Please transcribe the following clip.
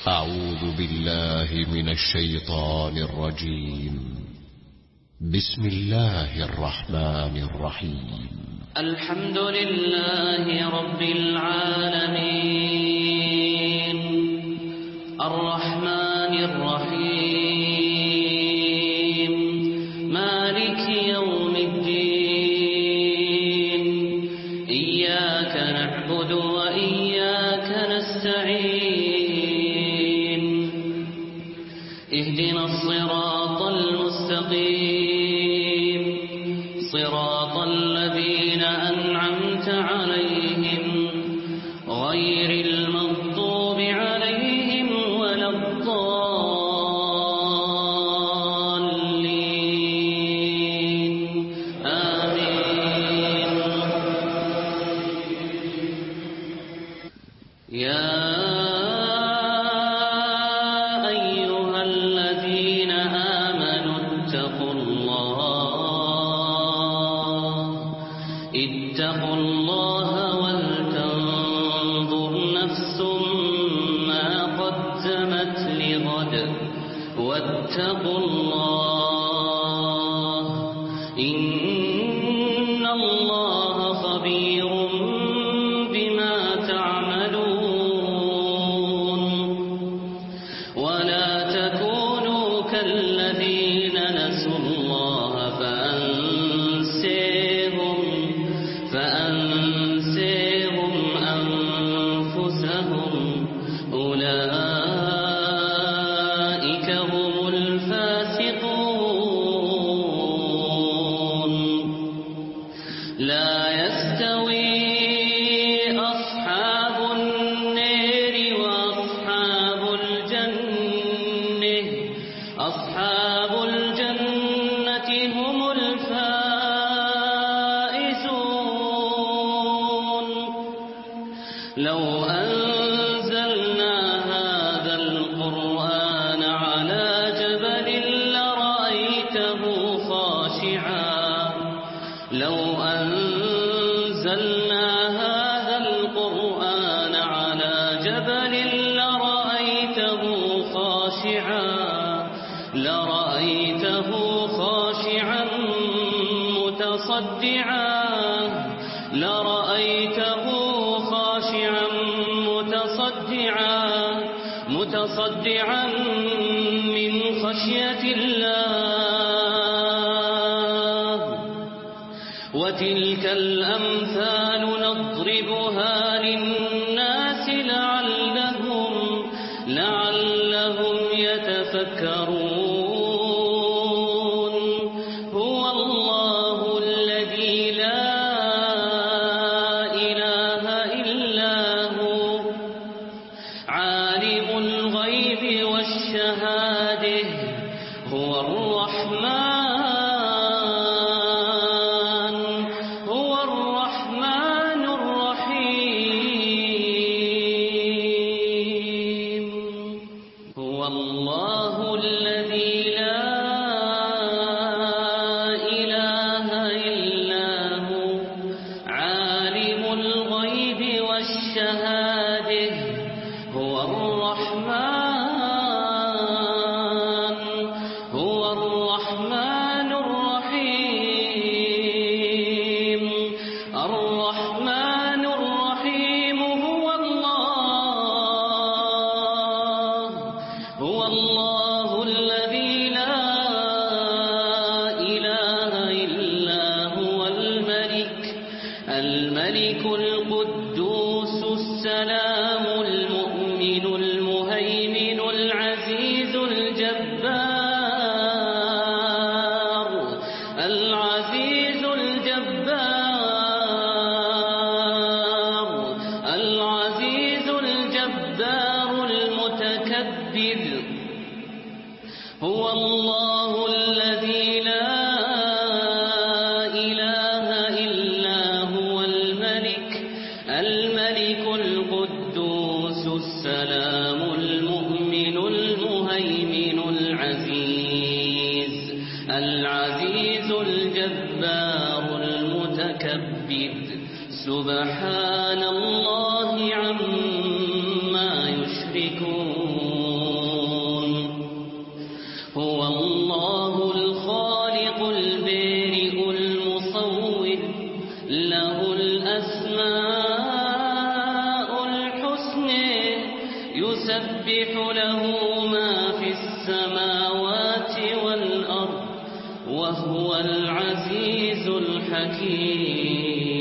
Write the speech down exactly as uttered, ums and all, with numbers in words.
أعوذ بالله من الشيطان الرجيم. بسم الله الرحمن الرحيم. الحمد لله رب العالمين الرحمن الرحيم مالك يوم الدين إياك نعبد وإياك نستعين اهدنا الصراط المستقيم صراط الذين أنعمت عليهم غير المغضوب عليهم ولا الضالين آمين. يا أيها الذين آمنوا اتقوا الله اتقوا الله ولتنظر نفس ما قدمت لغد واتقوا الله إن الله خبير بما تعملون. ولا تكونوا كالذين نسوا الله فأنسيهم فأنسيهم أنفسهم أولئك هم الفاسقون. لا يستوي أصحاب النار وأصحاب الجنة أصحاب الجنة هم الفائزون. لو أنزلنا هذا القرآن على جبل لرأيته خاشعا لو أنزلنا هذا القرآن على جبل لرأيته خاشعا لرأيته خاشعا متصدعا لرأيته خاشعا متصدعا متصدعا من خشية الله. وتلك الأمثال نضربها للناس لعلهم لعلهم يتفكرون. هو الله الذي لا إله إلا هو عالم الغيب والشهادة هو الرحمن هو الرحمن الرحيم. هو الله الذي لا إله إلا هو عالم الغيب والشهادة هو الرحمن هو الرحمن الرحيم. الرحمن الرحيم هو الله هو الله الذي لا إله إلا هو الملك الملك القدوس السلام المؤمن المهيمن العزيز الجبار العزيز الجبار العزيز الجبار المتكبر. هو الله الذي لا إله إلا هو الملك الملك القدوس السلام المؤمن المهيمن العزيز العزيز الجبار المتكبر. سبحان الله عما يشركون. يسبح له ما في السماوات والأرض وهو العزيز الحكيم.